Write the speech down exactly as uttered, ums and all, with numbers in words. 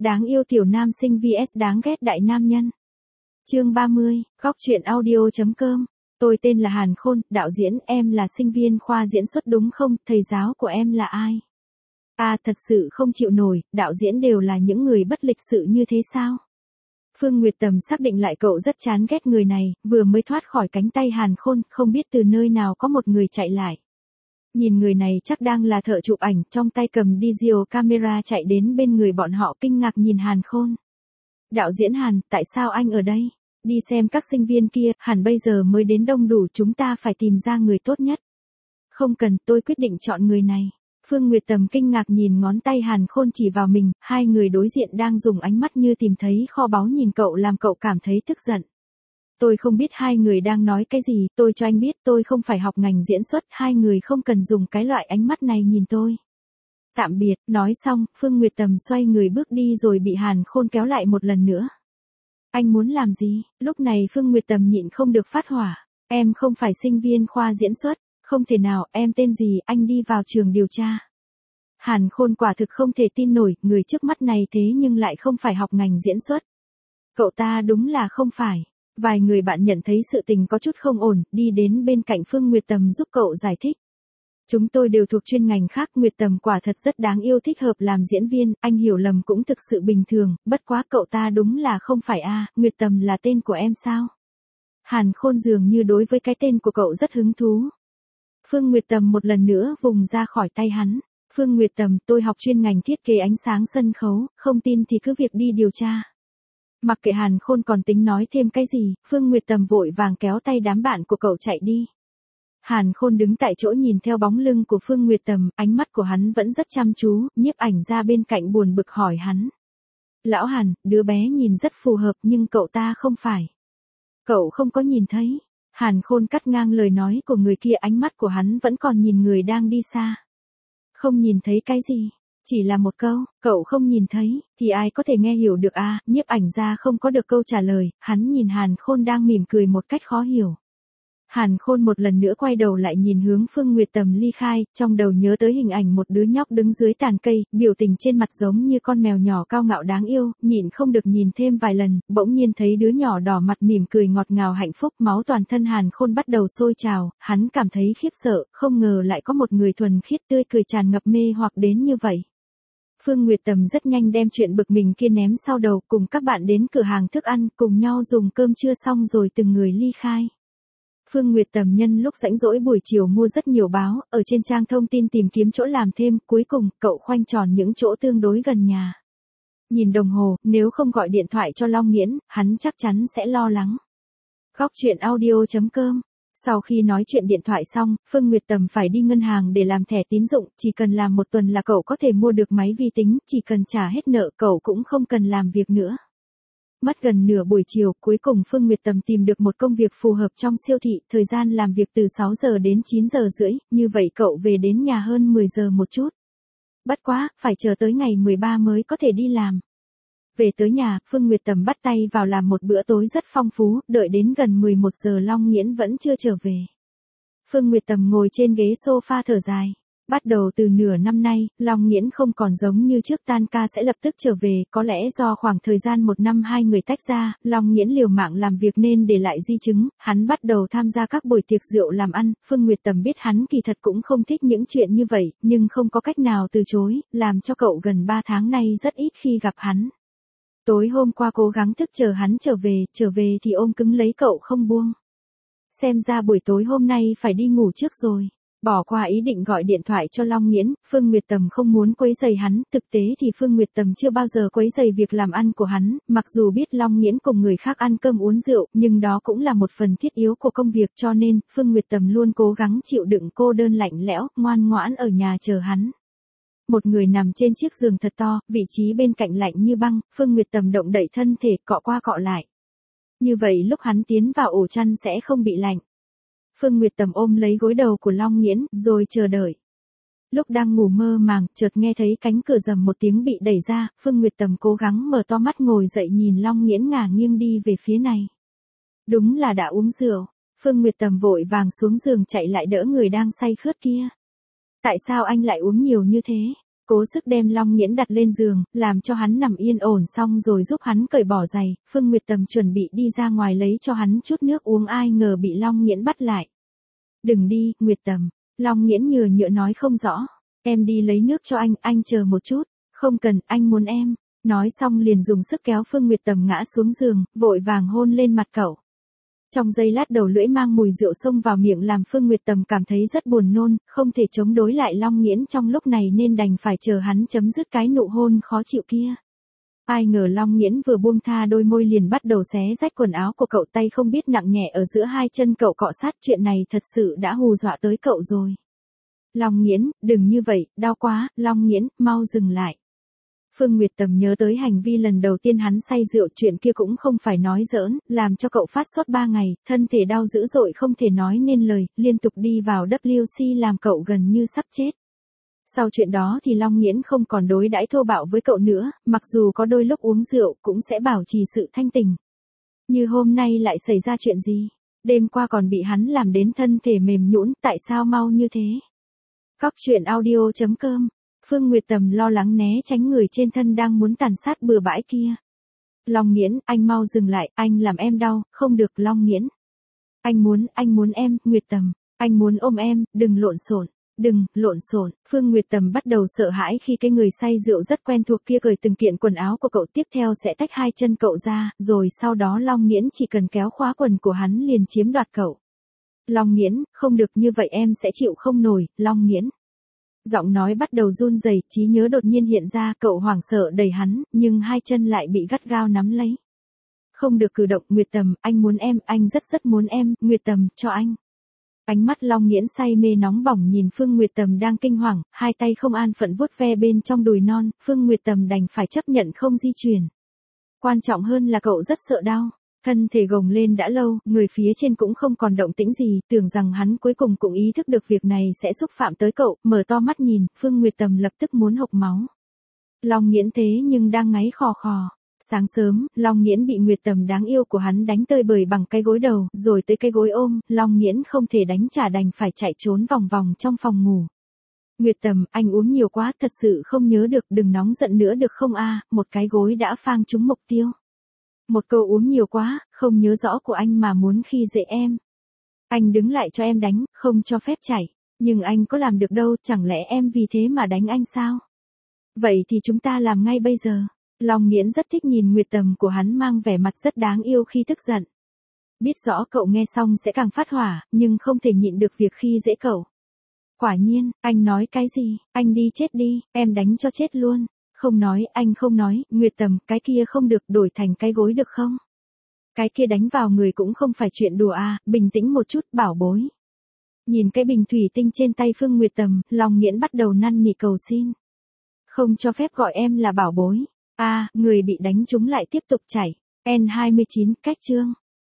Đáng yêu tiểu nam sinh vs đáng ghét đại nam nhân. Chương ba mươi, góc truyện audio.com. Tôi tên là Hàn Khôn, đạo diễn, em là sinh viên khoa diễn xuất đúng không, thầy giáo của em là ai? À, thật sự không chịu nổi, đạo diễn đều là những người bất lịch sự như thế sao? Phương Nguyệt Tầm xác định lại cậu rất chán ghét người này, vừa mới thoát khỏi cánh tay Hàn Khôn, không biết từ nơi nào có một người chạy lại. Nhìn người này chắc đang là thợ chụp ảnh, trong tay cầm digital camera chạy đến bên người bọn họ kinh ngạc nhìn Hàn Khôn. Đạo diễn Hàn, tại sao anh ở đây? Đi xem các sinh viên kia, hẳn bây giờ mới đến đông đủ, chúng ta phải tìm ra người tốt nhất. Không cần, tôi quyết định chọn người này. Phương Nguyệt Tầm kinh ngạc nhìn ngón tay Hàn Khôn chỉ vào mình, hai người đối diện đang dùng ánh mắt như tìm thấy kho báu nhìn cậu làm cậu cảm thấy tức giận. Tôi không biết hai người đang nói cái gì, tôi cho anh biết tôi không phải học ngành diễn xuất, hai người không cần dùng cái loại ánh mắt này nhìn tôi. Tạm biệt, nói xong, Phương Nguyệt Tầm xoay người bước đi rồi bị Hàn Khôn kéo lại một lần nữa. Anh muốn làm gì? Lúc này Phương Nguyệt Tầm nhịn không được phát hỏa. Em không phải sinh viên khoa diễn xuất, không thể nào, em tên gì, anh đi vào trường điều tra. Hàn Khôn quả thực không thể tin nổi, người trước mắt này thế nhưng lại không phải học ngành diễn xuất. Cậu ta đúng là không phải. Vài người bạn nhận thấy sự tình có chút không ổn, đi đến bên cạnh Phương Nguyệt Tầm giúp cậu giải thích. Chúng tôi đều thuộc chuyên ngành khác, Nguyệt Tầm quả thật rất đáng yêu, thích hợp làm diễn viên, anh hiểu lầm cũng thực sự bình thường, bất quá cậu ta đúng là không phải a, à, Nguyệt Tầm là tên của em sao? Hàn Khôn dường như đối với cái tên của cậu rất hứng thú. Phương Nguyệt Tầm một lần nữa vùng ra khỏi tay hắn. Phương Nguyệt Tầm, tôi học chuyên ngành thiết kế ánh sáng sân khấu, không tin thì cứ việc đi điều tra. Mặc kệ Hàn Khôn còn tính nói thêm cái gì, Phương Nguyệt Tầm vội vàng kéo tay đám bạn của cậu chạy đi. Hàn Khôn đứng tại chỗ nhìn theo bóng lưng của Phương Nguyệt Tầm, ánh mắt của hắn vẫn rất chăm chú, nhiếp ảnh ra bên cạnh buồn bực hỏi hắn. Lão Hàn, đứa bé nhìn rất phù hợp nhưng cậu ta không phải. Cậu không có nhìn thấy. Hàn Khôn cắt ngang lời nói của người kia, ánh mắt của hắn vẫn còn nhìn người đang đi xa. Không nhìn thấy cái gì? Chỉ là một câu, cậu không nhìn thấy, thì ai có thể nghe hiểu được à, nhiếp ảnh ra không có được câu trả lời, hắn nhìn Hàn Khôn đang mỉm cười một cách khó hiểu. Hàn Khôn một lần nữa quay đầu lại nhìn hướng Phương Nguyệt Tầm ly khai, trong đầu nhớ tới hình ảnh một đứa nhóc đứng dưới tàn cây, biểu tình trên mặt giống như con mèo nhỏ cao ngạo đáng yêu, nhịn không được nhìn thêm vài lần, bỗng nhiên thấy đứa nhỏ đỏ mặt mỉm cười ngọt ngào hạnh phúc, máu toàn thân Hàn Khôn bắt đầu sôi trào, hắn cảm thấy khiếp sợ, không ngờ lại có một người thuần khiết tươi cười tràn ngập mê hoặc đến như vậy. Phương Nguyệt Tầm rất nhanh đem chuyện bực mình kia ném sau đầu, cùng các bạn đến cửa hàng thức ăn, cùng nhau dùng cơm trưa xong rồi từng người ly khai. Phương Nguyệt Tầm nhân lúc rảnh rỗi buổi chiều mua rất nhiều báo, ở trên trang thông tin tìm kiếm chỗ làm thêm, cuối cùng, cậu khoanh tròn những chỗ tương đối gần nhà. Nhìn đồng hồ, nếu không gọi điện thoại cho Long Nghiễn, hắn chắc chắn sẽ lo lắng. Góc truyện audio.com. Sau khi nói chuyện điện thoại xong, Phương Nguyệt Tầm phải đi ngân hàng để làm thẻ tín dụng, chỉ cần làm một tuần là cậu có thể mua được máy vi tính, chỉ cần trả hết nợ cậu cũng không cần làm việc nữa. Mất gần nửa buổi chiều, cuối cùng Phương Nguyệt Tầm tìm được một công việc phù hợp trong siêu thị, thời gian làm việc từ sáu giờ đến chín giờ rưỡi, như vậy cậu về đến nhà hơn mười giờ một chút. Bất quá, phải chờ tới ngày mười ba mới có thể đi làm. Về tới nhà, Phương Nguyệt Tầm bắt tay vào làm một bữa tối rất phong phú, đợi đến gần mười một giờ Long Nghiễn vẫn chưa trở về. Phương Nguyệt Tầm ngồi trên ghế sofa thở dài. Bắt đầu từ nửa năm nay, Long Nghiễn không còn giống như trước tan ca sẽ lập tức trở về, có lẽ do khoảng thời gian một năm hai người tách ra, Long Nghiễn liều mạng làm việc nên để lại di chứng, hắn bắt đầu tham gia các buổi tiệc rượu làm ăn, Phương Nguyệt Tầm biết hắn kỳ thật cũng không thích những chuyện như vậy, nhưng không có cách nào từ chối, làm cho cậu gần ba tháng nay rất ít khi gặp hắn. Tối hôm qua cố gắng thức chờ hắn trở về, trở về thì ôm cứng lấy cậu không buông. Xem ra buổi tối hôm nay phải đi ngủ trước rồi. Bỏ qua ý định gọi điện thoại cho Long Nghiễn, Phương Nguyệt Tầm không muốn quấy rầy hắn, thực tế thì Phương Nguyệt Tầm chưa bao giờ quấy rầy việc làm ăn của hắn, mặc dù biết Long Nghiễn cùng người khác ăn cơm uống rượu, nhưng đó cũng là một phần thiết yếu của công việc cho nên, Phương Nguyệt Tầm luôn cố gắng chịu đựng cô đơn lạnh lẽo, ngoan ngoãn ở nhà chờ hắn. Một người nằm trên chiếc giường thật to, vị trí bên cạnh lạnh như băng, Phương Nguyệt Tầm động đậy thân thể, cọ qua cọ lại. Như vậy lúc hắn tiến vào ổ chăn sẽ không bị lạnh. Phương Nguyệt Tầm ôm lấy gối đầu của Long Nghiễn, rồi chờ đợi. Lúc đang ngủ mơ màng, chợt nghe thấy cánh cửa rầm một tiếng bị đẩy ra, Phương Nguyệt Tầm cố gắng mở to mắt ngồi dậy nhìn Long Nghiễn ngả nghiêng đi về phía này. Đúng là đã uống rượu. Phương Nguyệt Tầm vội vàng xuống giường chạy lại đỡ người đang say khướt kia. Tại sao anh lại uống nhiều như thế? cố sức đem Long Nghiễn đặt lên giường, làm cho hắn nằm yên ổn xong rồi giúp hắn cởi bỏ giày, Phương Nguyệt Tầm chuẩn bị đi ra ngoài lấy cho hắn chút nước uống ai ngờ bị Long Nghiễn bắt lại. Đừng đi, Nguyệt Tầm. Long Nghiễn nhừa nhựa nói không rõ. Em đi lấy nước cho anh, anh chờ một chút. Không cần, anh muốn em. Nói xong liền dùng sức kéo Phương Nguyệt Tầm ngã xuống giường, vội vàng hôn lên mặt cậu. Trong giây lát đầu lưỡi mang mùi rượu xông vào miệng làm Phương Nguyệt Tầm cảm thấy rất buồn nôn, không thể chống đối lại Long Nghiễn trong lúc này nên đành phải chờ hắn chấm dứt cái nụ hôn khó chịu kia. Ai ngờ Long Nghiễn vừa buông tha đôi môi liền bắt đầu xé rách quần áo của cậu, tay không biết nặng nhẹ ở giữa hai chân cậu cọ sát, chuyện này thật sự đã hù dọa tới cậu rồi. Long Nghiễn, đừng như vậy, đau quá, Long Nghiễn, mau dừng lại. Phương Nguyệt Tầm nhớ tới hành vi lần đầu tiên hắn say rượu, chuyện kia cũng không phải nói giỡn, làm cho cậu phát sốt ba ngày, thân thể đau dữ dội không thể nói nên lời, liên tục đi vào W C làm cậu gần như sắp chết. Sau chuyện đó thì Long Nghiễn không còn đối đãi thô bạo với cậu nữa, mặc dù có đôi lúc uống rượu cũng sẽ bảo trì sự thanh tỉnh. Như hôm nay lại xảy ra chuyện gì? Đêm qua còn bị hắn làm đến thân thể mềm nhũn, tại sao mau như thế? Cóc truyện audio chấm com. Phương Nguyệt Tầm lo lắng né tránh người trên thân đang muốn tàn sát bừa bãi kia. Long Nghiễn, anh mau dừng lại, anh làm em đau, không được Long Nghiễn. Anh muốn, anh muốn em, Nguyệt Tầm, anh muốn ôm em, đừng lộn xộn, đừng, lộn xộn. Phương Nguyệt Tầm bắt đầu sợ hãi khi cái người say rượu rất quen thuộc kia cởi từng kiện quần áo của cậu, tiếp theo sẽ tách hai chân cậu ra, rồi sau đó Long Nghiễn chỉ cần kéo khóa quần của hắn liền chiếm đoạt cậu. Long Nghiễn, không được như vậy em sẽ chịu không nổi, Long Nghiễn. Giọng nói bắt đầu run rẩy, trí nhớ đột nhiên hiện ra, cậu hoảng sợ đẩy hắn, nhưng hai chân lại bị gắt gao nắm lấy. Không được cử động, Nguyệt Tầm, anh muốn em, anh rất rất muốn em, Nguyệt Tầm, cho anh. Ánh mắt Long Nghiễn say mê nóng bỏng nhìn Phương Nguyệt Tầm đang kinh hoàng, hai tay không an phận vuốt ve bên trong đùi non, Phương Nguyệt Tầm đành phải chấp nhận không di chuyển. Quan trọng hơn là cậu rất sợ đau. Thân thể gồng lên đã lâu, người phía trên cũng không còn động tĩnh gì, tưởng rằng hắn cuối cùng cũng ý thức được việc này sẽ xúc phạm tới cậu, mở to mắt nhìn, Phương Nguyệt Tầm lập tức muốn hộc máu. Long Nghiễn thế nhưng đang ngáy khò khò. Sáng sớm, Long Nghiễn bị Nguyệt Tầm đáng yêu của hắn đánh tơi bời bằng cái gối đầu, rồi tới cái gối ôm, Long Nghiễn không thể đánh trả đành phải chạy trốn vòng vòng trong phòng ngủ. Nguyệt Tầm, anh uống nhiều quá, thật sự không nhớ được, đừng nóng giận nữa được không a, một cái gối đã phang trúng mục tiêu. Một câu uống nhiều quá, không nhớ rõ của anh mà muốn khi dễ em. Anh đứng lại cho em đánh, không cho phép chảy. Nhưng anh có làm được đâu, chẳng lẽ em vì thế mà đánh anh sao? Vậy thì chúng ta làm ngay bây giờ. Long Nghiễn rất thích nhìn Nguyệt Tầm của hắn mang vẻ mặt rất đáng yêu khi tức giận. Biết rõ cậu nghe xong sẽ càng phát hỏa, nhưng không thể nhịn được việc khi dễ cậu. Quả nhiên, anh nói cái gì, anh đi chết đi, em đánh cho chết luôn. Không nói, anh không nói, Nguyệt Tầm, cái kia không được, đổi thành cái gối được không? Cái kia đánh vào người cũng không phải chuyện đùa à, bình tĩnh một chút, bảo bối. Nhìn cái bình thủy tinh trên tay Phương Nguyệt Tầm, Long Nghiễn bắt đầu năn nỉ cầu xin. Không cho phép gọi em là bảo bối. À, người bị đánh trúng lại tiếp tục chảy. N hai mươi chín, cách chương.